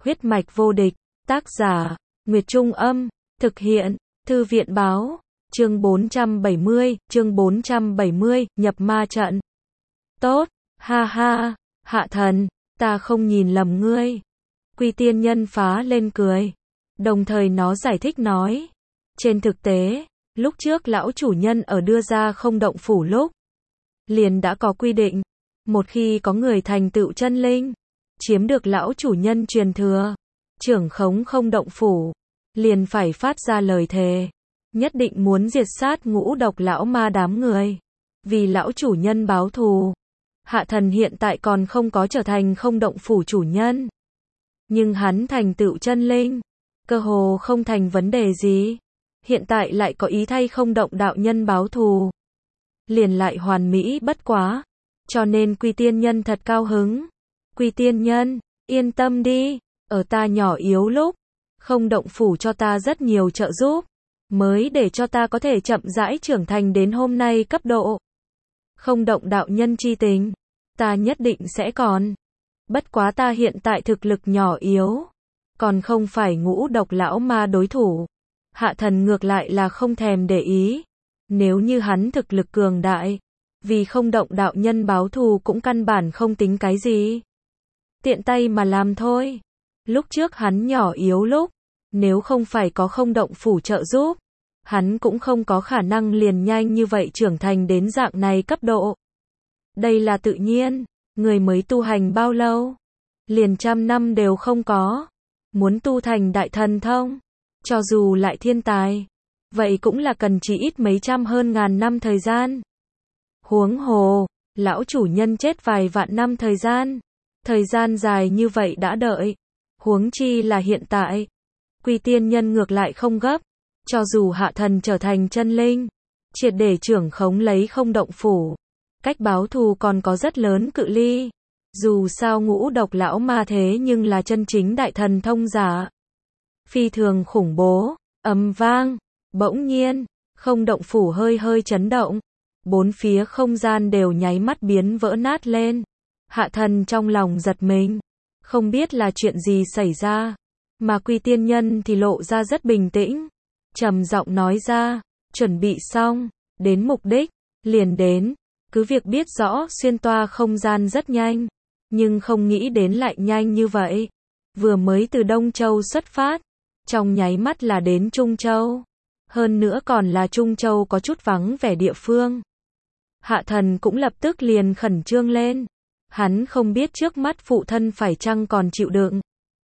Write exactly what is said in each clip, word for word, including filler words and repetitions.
Huyết mạch vô địch, tác giả, Nguyệt Trung Âm, thực hiện, Thư viện Báo, chương bốn trăm bảy mươi, chương bốn trăm bảy mươi, nhập ma trận. Tốt, ha ha, Hạ Thần, ta không nhìn lầm ngươi. Quy Tiên Nhân phá lên cười, đồng thời nó giải thích nói, trên thực tế, lúc trước lão chủ nhân ở đưa ra không động phủ lúc, liền đã có quy định, một khi có người thành tựu chân linh, chiếm được lão chủ nhân truyền thừa, trưởng khống không động phủ, liền phải phát ra lời thề, nhất định muốn diệt sát ngũ độc lão ma đám người, vì lão chủ nhân báo thù. Hạ Thần hiện tại còn không có trở thành không động phủ chủ nhân, nhưng hắn thành tựu chân linh, cơ hồ không thành vấn đề gì, hiện tại lại có ý thay không động đạo nhân báo thù, liền lại hoàn mỹ bất quá, cho nên Quy Tiên Nhân thật cao hứng. Quy Tiên Nhân, yên tâm đi, ở ta nhỏ yếu lúc, không động phủ cho ta rất nhiều trợ giúp, mới để cho ta có thể chậm rãi trưởng thành đến hôm nay cấp độ. Không động đạo nhân chi tình, ta nhất định sẽ còn. Bất quá ta hiện tại thực lực nhỏ yếu, còn không phải ngũ độc lão ma đối thủ. Hạ Thần ngược lại là không thèm để ý. Nếu như hắn thực lực cường đại, vì không động đạo nhân báo thù cũng căn bản không tính cái gì. Tiện tay mà làm thôi. Lúc trước hắn nhỏ yếu lúc, nếu không phải có không động phủ trợ giúp, hắn cũng không có khả năng liền nhanh như vậy trưởng thành đến dạng này cấp độ. Đây là tự nhiên, người mới tu hành bao lâu? Liền trăm năm đều không có. Muốn tu thành đại thần thông, cho dù lại thiên tài, vậy cũng là cần chỉ ít mấy trăm hơn ngàn năm thời gian. Huống hồ, lão chủ nhân chết vài vạn năm thời gian. Thời gian dài như vậy đã đợi. Huống chi là hiện tại. Quy Tiên Nhân ngược lại không gấp. Cho dù Hạ Thần trở thành chân linh, triệt để trưởng khống lấy không động phủ, cách báo thù còn có rất lớn cự ly. Dù sao ngũ độc lão ma thế nhưng là chân chính đại thần thông giả. Phi thường khủng bố, ầm vang, bỗng nhiên, không động phủ hơi hơi chấn động. Bốn phía không gian đều nháy mắt biến vỡ nát lên. Hạ Thần trong lòng giật mình, không biết là chuyện gì xảy ra, mà Quy Tiên Nhân thì lộ ra rất bình tĩnh, trầm giọng nói ra, chuẩn bị xong, đến mục đích, liền đến, cứ việc biết rõ xuyên toa không gian rất nhanh, nhưng không nghĩ đến lại nhanh như vậy. Vừa mới từ Đông Châu xuất phát, trong nháy mắt là đến Trung Châu, hơn nữa còn là Trung Châu có chút vắng vẻ địa phương. Hạ Thần cũng lập tức liền khẩn trương lên. Hắn không biết trước mắt phụ thân phải chăng còn chịu đựng.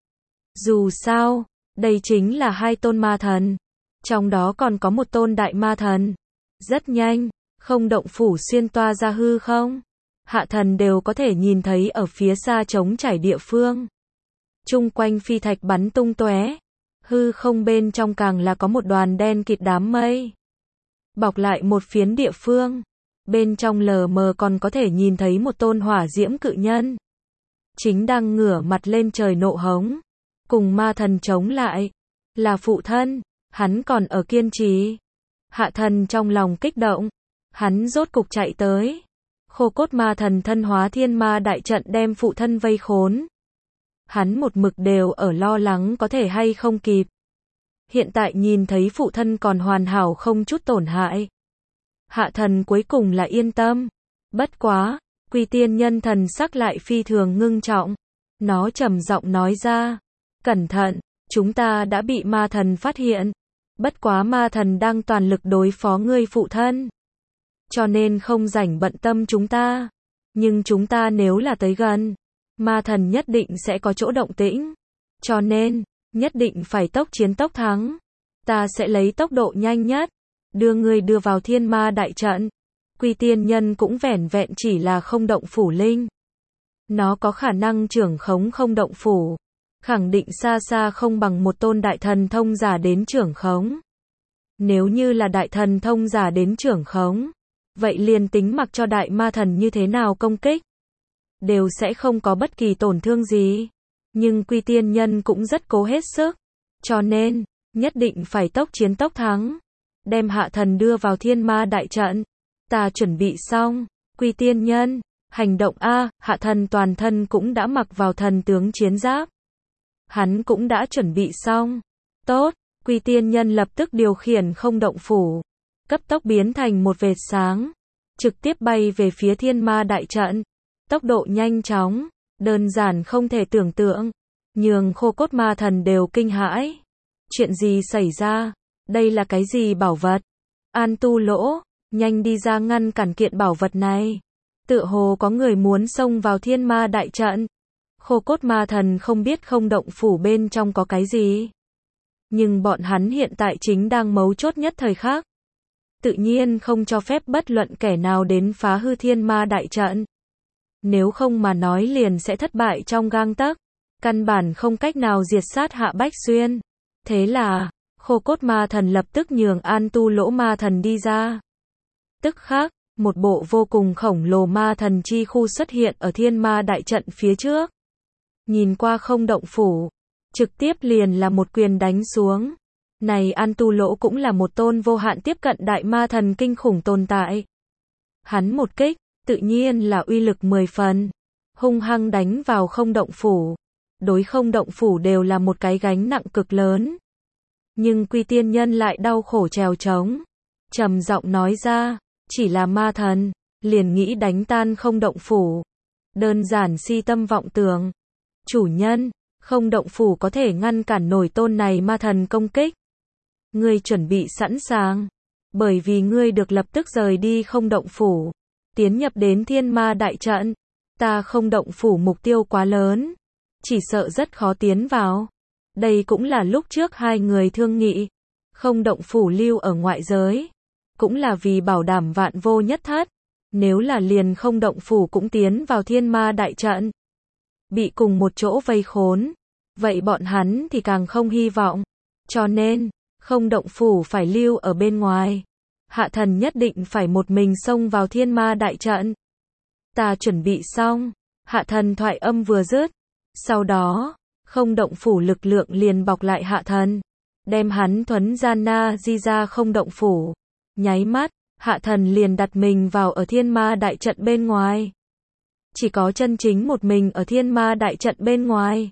Dù sao, đây chính là hai tôn ma thần. Trong đó còn có một tôn đại ma thần. Rất nhanh, không động phủ xuyên toa ra hư không. Hạ Thần đều có thể nhìn thấy ở phía xa trống trải địa phương. Chung quanh phi thạch bắn tung tóe. Hư không bên trong càng là có một đoàn đen kịt đám mây. Bọc lại một phiến địa phương. Bên trong lờ mờ còn có thể nhìn thấy một tôn hỏa diễm cự nhân. Chính đang ngửa mặt lên trời nộ hống. Cùng ma thần chống lại. Là phụ thân. Hắn còn ở kiên trì. Hạ Thần trong lòng kích động. Hắn rốt cục chạy tới. Khô cốt ma thần thân hóa thiên ma đại trận đem phụ thân vây khốn. Hắn một mực đều ở lo lắng có thể hay không kịp. Hiện tại nhìn thấy phụ thân còn hoàn hảo không chút tổn hại. Hạ Thần cuối cùng là yên tâm. Bất quá, Quy Tiên Nhân thần sắc lại phi thường ngưng trọng. Nó trầm giọng nói ra, cẩn thận, chúng ta đã bị ma thần phát hiện. Bất quá ma thần đang toàn lực đối phó ngươi phụ thân, cho nên không rảnh bận tâm chúng ta. Nhưng chúng ta nếu là tới gần, ma thần nhất định sẽ có chỗ động tĩnh. Cho nên, nhất định phải tốc chiến tốc thắng. Ta sẽ lấy tốc độ nhanh nhất đưa ngươi đưa vào thiên ma đại trận. Quy Tiên Nhân cũng vẻn vẹn chỉ là không động phủ linh. Nó có khả năng trưởng khống không động phủ, khẳng định xa xa không bằng một tôn đại thần thông giả đến trưởng khống. Nếu như là đại thần thông giả đến trưởng khống, vậy liền tính mặc cho đại ma thần như thế nào công kích, đều sẽ không có bất kỳ tổn thương gì. Nhưng Quy Tiên Nhân cũng rất cố hết sức, cho nên, nhất định phải tốc chiến tốc thắng. Đem Hạ Thần đưa vào thiên ma đại trận. Ta chuẩn bị xong. Quy Tiên Nhân, hành động a. Hạ Thần toàn thân cũng đã mặc vào thần tướng chiến giáp. hắn cũng đã chuẩn bị xong. Tốt, Quy Tiên Nhân lập tức điều khiển không động phủ, cấp tốc biến thành một vệt sáng, trực tiếp bay về phía thiên ma đại trận. Tốc độ nhanh chóng, đơn giản không thể tưởng tượng, nhường Khô Cốt Ma Thần đều kinh hãi. Chuyện gì xảy ra? Đây là cái gì bảo vật? An Tu Lỗ, nhanh đi ra ngăn cản kiện bảo vật này. Tựa hồ có người muốn xông vào thiên ma đại trận. Khô Cốt Ma Thần không biết không động phủ bên trong có cái gì. Nhưng bọn hắn hiện tại chính đang mấu chốt nhất thời khắc. Tự nhiên không cho phép bất luận kẻ nào đến phá hư thiên ma đại trận. Nếu không mà nói liền sẽ thất bại trong gang tấc. Căn bản không cách nào diệt sát Hạ Bách Xuyên. Thế là, Khô Cốt Ma Thần lập tức nhường An Tu Lỗ Ma Thần đi ra. Tức khắc, một bộ vô cùng khổng lồ ma thần chi khu xuất hiện ở thiên ma đại trận phía trước. Nhìn qua không động phủ, trực tiếp liền là một quyền đánh xuống. Này An Tu Lỗ cũng là một tôn vô hạn tiếp cận đại ma thần kinh khủng tồn tại. Hắn một kích, tự nhiên là uy lực mười phần, hung hăng đánh vào không động phủ. Đối không động phủ đều là một cái gánh nặng cực lớn. Nhưng Quy Tiên Nhân lại đau khổ trèo trống, trầm giọng nói ra, chỉ là ma thần, liền nghĩ đánh tan không động phủ. Đơn giản si tâm vọng tưởng. Chủ nhân, không động phủ có thể ngăn cản nổi tôn này ma thần công kích. Ngươi chuẩn bị sẵn sàng, bởi vì ngươi được lập tức rời đi không động phủ, tiến nhập đến thiên ma đại trận. Ta không động phủ mục tiêu quá lớn, chỉ sợ rất khó tiến vào. Đây cũng là lúc trước hai người thương nghị, không động phủ lưu ở ngoại giới, cũng là vì bảo đảm vạn vô nhất thất. Nếu là liền không động phủ cũng tiến vào thiên ma đại trận, bị cùng một chỗ vây khốn, vậy bọn hắn thì càng không hy vọng. Cho nên, không động phủ phải lưu ở bên ngoài. Hạ thần nhất định phải một mình xông vào thiên ma đại trận. Ta chuẩn bị xong. Hạ thần thoại âm vừa dứt, sau đó, không động phủ lực lượng liền bọc lại hạ thần, đem hắn thuấn gian na di ra không động phủ. Nháy mắt, hạ thần liền đặt mình vào ở thiên ma đại trận bên ngoài. Chỉ có chân chính một mình ở thiên ma đại trận bên ngoài,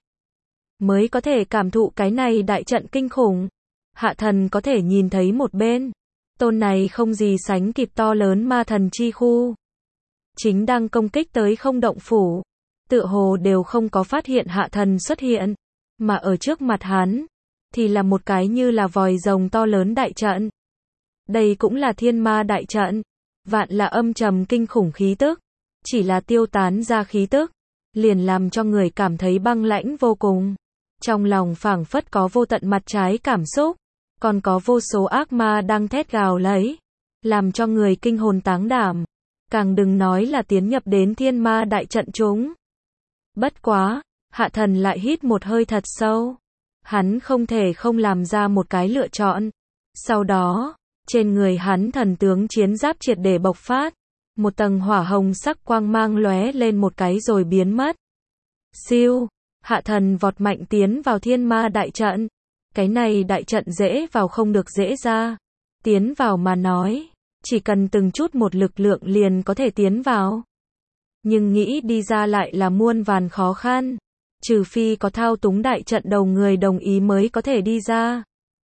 mới có thể cảm thụ cái này đại trận kinh khủng. Hạ thần có thể nhìn thấy một bên, tôn này không gì sánh kịp to lớn ma thần chi khu, chính đang công kích tới không động phủ. Tựa hồ đều không có phát hiện hạ thần xuất hiện, mà ở trước mặt hắn, thì là một cái như là vòi rồng to lớn đại trận. Đây cũng là thiên ma đại trận, vạn là âm trầm kinh khủng khí tức, chỉ là tiêu tán ra khí tức, liền làm cho người cảm thấy băng lãnh vô cùng. Trong lòng phảng phất có vô tận mặt trái cảm xúc, còn có vô số ác ma đang thét gào lấy, làm cho người kinh hồn táng đảm. Càng đừng nói là tiến nhập đến thiên ma đại trận chúng. Bất quá, hạ thần lại hít một hơi thật sâu. Hắn không thể không làm ra một cái lựa chọn. Sau đó, trên người hắn thần tướng chiến giáp triệt để bộc phát. Một tầng hỏa hồng sắc quang mang lóe lên một cái rồi biến mất. Siêu, hạ thần vọt mạnh tiến vào thiên ma đại trận. Cái này đại trận dễ vào không được dễ ra. Tiến vào mà nói, chỉ cần từng chút một lực lượng liền có thể tiến vào. Nhưng nghĩ đi ra lại là muôn vàn khó khăn. Trừ phi có thao túng đại trận đầu người đồng ý mới có thể đi ra.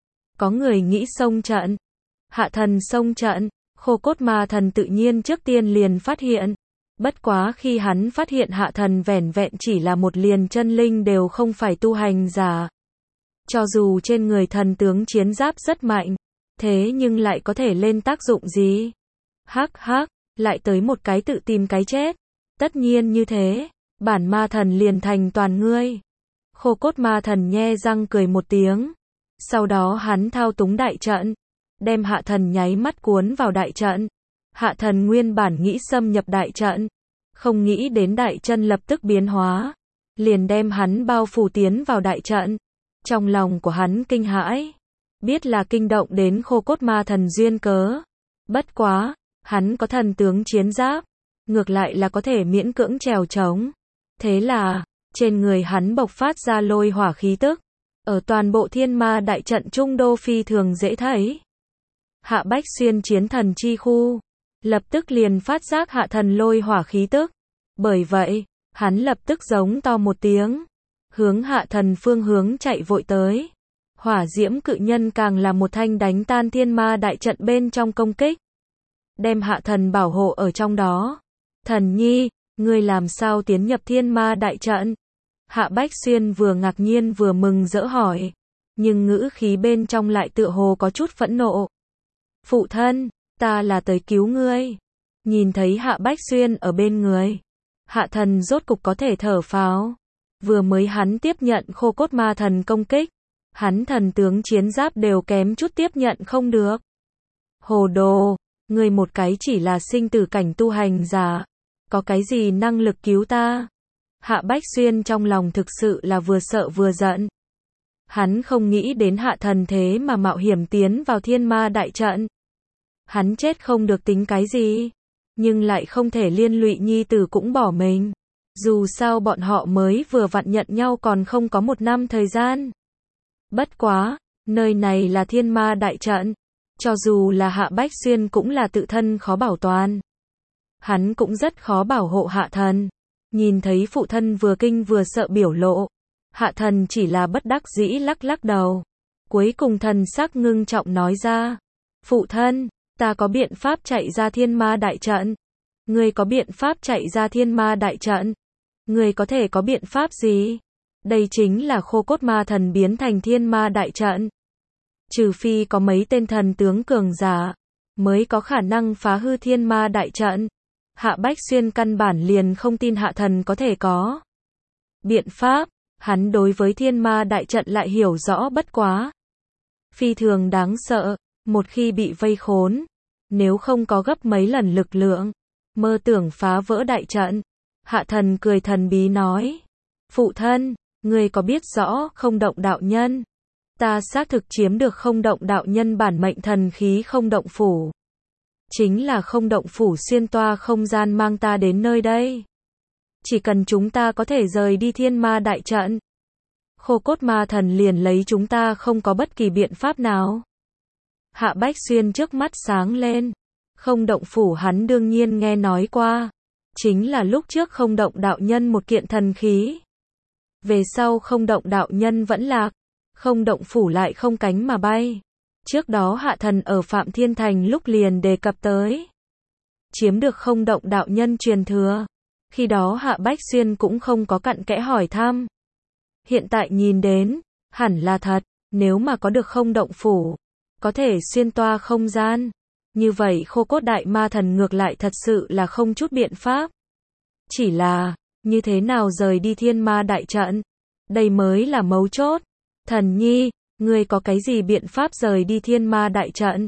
Có người nghĩ xông trận. Hạ thần xông trận, Khô Cốt Ma Thần tự nhiên trước tiên liền phát hiện. Bất quá khi hắn phát hiện hạ thần vẻn vẹn chỉ là một liền chân linh đều không phải tu hành giả. Cho dù trên người thần tướng chiến giáp rất mạnh, thế nhưng lại có thể lên tác dụng gì? Hắc hắc, lại tới một cái tự tìm cái chết. Tất nhiên như thế, bản ma thần liền thành toàn ngươi. Khô Cốt Ma Thần nhe răng cười một tiếng. Sau đó hắn thao túng đại trận, đem hạ thần nháy mắt cuốn vào đại trận. Hạ thần nguyên bản nghĩ xâm nhập đại trận, không nghĩ đến đại chân lập tức biến hóa, liền đem hắn bao phủ tiến vào đại trận. Trong lòng của hắn kinh hãi, biết là kinh động đến Khô Cốt Ma Thần duyên cớ. Bất quá, hắn có thần tướng chiến giáp, ngược lại là có thể miễn cưỡng trèo trống. Thế là, trên người hắn bộc phát ra lôi hỏa khí tức, ở toàn bộ thiên ma đại trận trung đô phi thường dễ thấy. Hạ Bách Xuyên chiến thần chi khu, lập tức liền phát giác hạ thần lôi hỏa khí tức. Bởi vậy, hắn lập tức giống to một tiếng. hướng Hạ Thần phương hướng chạy vội tới. Hỏa diễm cự nhân càng là một thanh đánh tan thiên ma đại trận bên trong công kích, đem Hạ Thần bảo hộ ở trong đó. Thần nhi, ngươi làm sao tiến nhập thiên ma đại trận? Hạ Bách Xuyên vừa ngạc nhiên vừa mừng rỡ hỏi, nhưng ngữ khí bên trong lại tựa hồ có chút phẫn nộ. Phụ thân, ta là tới cứu ngươi. Nhìn thấy Hạ Bách Xuyên ở bên người, Hạ Thần rốt cục có thể thở phào. Vừa mới hắn tiếp nhận khô cốt ma thần công kích, hắn thần tướng chiến giáp đều kém chút tiếp nhận không được. Hồ đồ, ngươi một cái chỉ là sinh tử cảnh tu hành giả, có cái gì năng lực cứu ta? Hạ Bách Xuyên trong lòng thực sự là vừa sợ vừa giận. Hắn không nghĩ đến Hạ Thần thế mà mạo hiểm tiến vào thiên ma đại trận. Hắn chết không được tính cái gì, nhưng lại không thể liên lụy nhi tử cũng bỏ mình. Dù sao bọn họ mới vừa vặn nhận nhau còn không có một năm thời gian. Bất quá, nơi này là thiên ma đại trận, cho dù là Hạ Bách Xuyên cũng là tự thân khó bảo toàn. Hắn cũng rất khó bảo hộ Hạ Thần. Nhìn thấy phụ thân vừa kinh vừa sợ biểu lộ, Hạ Thần chỉ là bất đắc dĩ lắc lắc đầu. Cuối cùng thần sắc ngưng trọng nói ra, phụ thân, ta có biện pháp chạy ra thiên ma đại trận. Ngươi có biện pháp chạy ra thiên ma đại trận? Ngươi có thể có biện pháp gì? Đây chính là khô cốt ma thần biến thành thiên ma đại trận. Trừ phi có mấy tên thần tướng cường giả, mới có khả năng phá hư thiên ma đại trận. Hạ Bách Xuyên căn bản liền không tin Hạ Thần có thể có biện pháp, hắn đối với thiên ma đại trận lại hiểu rõ bất quá. Phi thường đáng sợ, một khi bị vây khốn, nếu không có gấp mấy lần lực lượng, mơ tưởng phá vỡ đại trận. Hạ Thần cười thần bí nói, phụ thân, ngươi có biết rõ không động đạo nhân? Ta xác thực chiếm được không động đạo nhân bản mệnh thần khí không động phủ. Chính là không động phủ xuyên toa không gian mang ta đến nơi đây. Chỉ cần chúng ta có thể rời đi thiên ma đại trận, khô cốt ma thần liền lấy chúng ta không có bất kỳ biện pháp nào. Hạ Bách Xuyên trước mắt sáng lên. Không động phủ hắn đương nhiên nghe nói qua. Chính là lúc trước không động đạo nhân một kiện thần khí. Về sau không động đạo nhân vẫn lạc. Không động phủ lại không cánh mà bay. Trước đó Hạ Thần ở Phạm Thiên Thành lúc liền đề cập tới. Chiếm được không động đạo nhân truyền thừa. Khi đó Hạ Bách Xuyên cũng không có cặn kẽ hỏi thăm. Hiện tại nhìn đến, hẳn là thật, nếu mà có được không động phủ, có thể xuyên toa không gian. Như vậy khô cốt đại ma thần ngược lại thật sự là không chút biện pháp. Chỉ là, như thế nào rời đi thiên ma đại trận? Đây mới là mấu chốt. Thần nhi, ngươi có cái gì biện pháp rời đi thiên ma đại trận?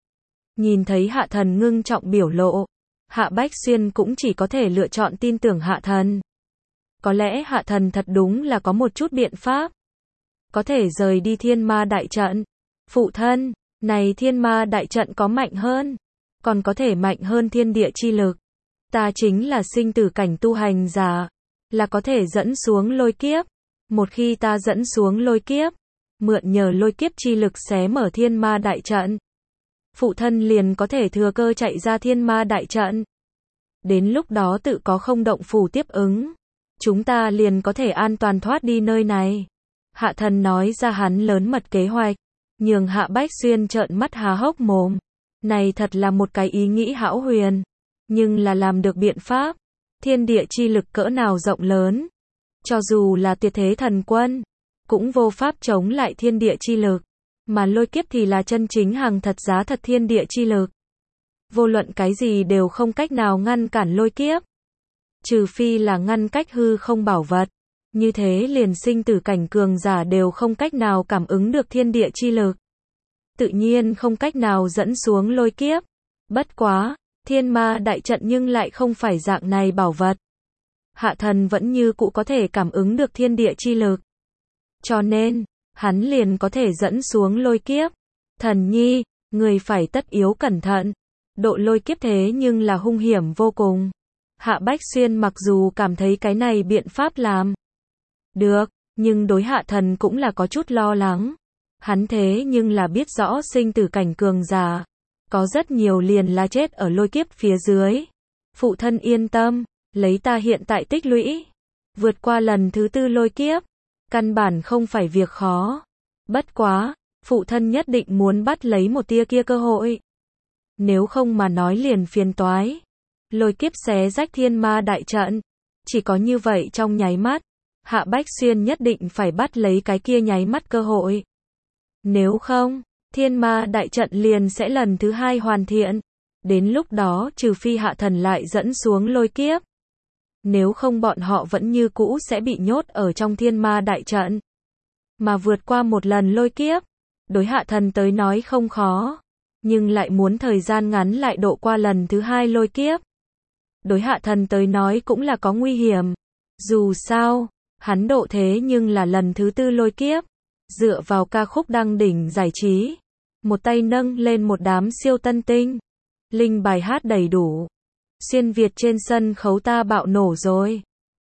Nhìn thấy Hạ Thần ngưng trọng biểu lộ, Hạ Bách Xuyên cũng chỉ có thể lựa chọn tin tưởng Hạ Thần. Có lẽ Hạ Thần thật đúng là có một chút biện pháp. Có thể rời đi thiên ma đại trận. Phụ thân, này thiên ma đại trận có mạnh hơn, còn có thể mạnh hơn thiên địa chi lực. Ta chính là sinh tử cảnh tu hành giả, là có thể dẫn xuống lôi kiếp. Một khi ta dẫn xuống lôi kiếp, mượn nhờ lôi kiếp chi lực xé mở thiên ma đại trận, phụ thân liền có thể thừa cơ chạy ra thiên ma đại trận. Đến lúc đó tự có không động phủ tiếp ứng, chúng ta liền có thể an toàn thoát đi nơi này. Hạ Thần nói ra hắn lớn mật kế hoạch, nhường Hạ Bách Xuyên trợn mắt há hốc mồm. Này thật là một cái ý nghĩ hão huyền, nhưng là làm được biện pháp. Thiên địa chi lực cỡ nào rộng lớn, cho dù là tuyệt thế thần quân, cũng vô pháp chống lại thiên địa chi lực. Mà lôi kiếp thì là chân chính hàng thật giá thật thiên địa chi lực. Vô luận cái gì đều không cách nào ngăn cản lôi kiếp. Trừ phi là ngăn cách hư không bảo vật. Như thế liền sinh tử cảnh cường giả đều không cách nào cảm ứng được thiên địa chi lực. Tự nhiên không cách nào dẫn xuống lôi kiếp. Bất quá, thiên ma đại trận nhưng lại không phải dạng này bảo vật. Hạ Thần vẫn như cũ có thể cảm ứng được thiên địa chi lực. Cho nên, hắn liền có thể dẫn xuống lôi kiếp. Thần nhi, người phải tất yếu cẩn thận. Độ lôi kiếp thế nhưng là hung hiểm vô cùng. Hạ Bách Xuyên mặc dù cảm thấy cái này biện pháp làm được, nhưng đối Hạ Thần cũng là có chút lo lắng. Hắn thế nhưng là biết rõ sinh tử cảnh cường giả, có rất nhiều liền là chết ở lôi kiếp phía dưới. Phụ thân yên tâm, lấy ta hiện tại tích lũy, vượt qua lần thứ tư lôi kiếp, Căn bản không phải việc khó. Bất quá, phụ thân nhất định muốn bắt lấy một tia kia cơ hội. Nếu không mà nói liền phiền toái. Lôi kiếp xé rách thiên ma đại trận. Chỉ có như vậy trong nháy mắt, Hạ Bách Xuyên nhất định phải bắt lấy cái kia nháy mắt cơ hội. Nếu không, thiên ma đại trận liền sẽ lần thứ hai hoàn thiện. Đến lúc đó trừ phi hạ thần lại dẫn xuống lôi kiếp. Nếu không bọn họ vẫn như cũ sẽ bị nhốt ở trong thiên ma đại trận. Mà vượt qua một lần lôi kiếp, đối hạ thần tới nói không khó, nhưng lại muốn thời gian ngắn lại độ qua lần thứ hai lôi kiếp. Đối hạ thần tới nói cũng là có nguy hiểm. Dù sao, hắn độ thế nhưng là lần thứ tư lôi kiếp. Dựa vào ca khúc đăng đỉnh giải trí, một tay nâng lên một đám siêu tân tinh. Linh bài hát đầy đủ. Xuyên Việt trên sân khấu ta bạo nổ rồi.